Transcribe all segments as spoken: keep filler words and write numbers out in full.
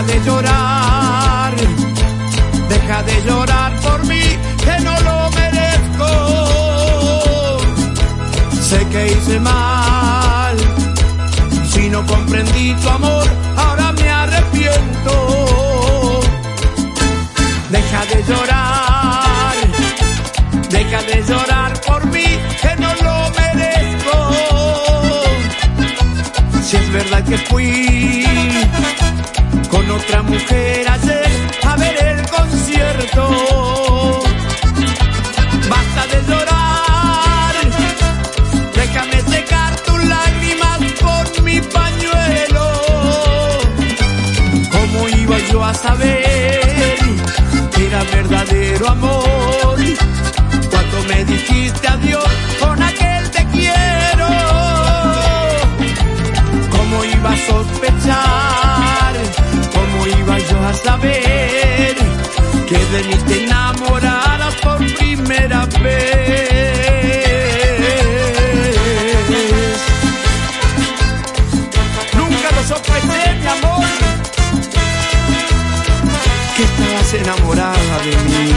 Deja de llorar, deja de llorar por mí, que no lo merezco. Sé que hice mal, si no comprendí tu amor, ahora me arrepiento. Deja de llorar, deja de llorar por mí, que no lo merezco. Si es verdad que fui con otra mujer ayer a ver el concierto, basta de llorar, déjame secar tus lágrimas con mi pañuelo. ¿Cómo iba yo a saber que era verdadero amor cuando me dijiste adiós con aquel te quiero? ¿Cómo iba a sospechar, cómo iba yo a saber que de mí te enamoraras por primera vez? Nunca lo sospeché, mi amor, que estabas enamorada de mí.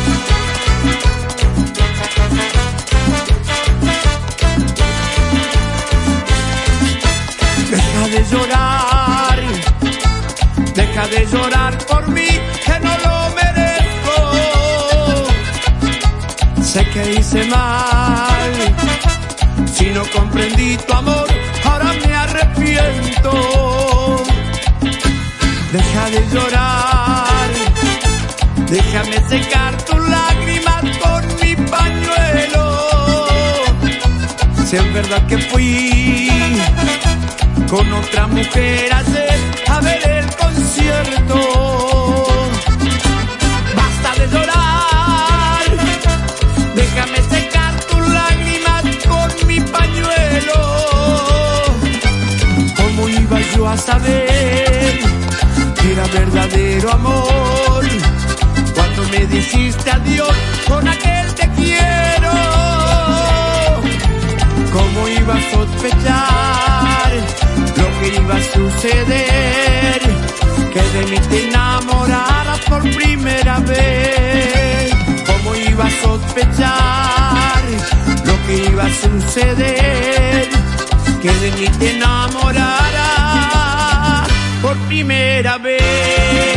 Deja de llorar, deja de llorar por mí, que no lo merezco. Sé que hice mal, si no comprendí tu amor, ahora me arrepiento. Deja de llorar, déjame secar tus lágrimas con mi pañuelo. Si es verdad que fui con otra mujer ayer a ver el concierto, basta de llorar, déjame secar tus lágrimas con mi pañuelo. ¿Cómo iba yo a saber que era verdadero amor cuando me dijiste adiós con aquel te quiero? ¿Cómo iba a sospechar lo que iba a suceder, que de mí te enamoraras por primera vez? ¿Cómo iba a sospechar lo que iba a suceder, que de mí te enamoraras por primera vez?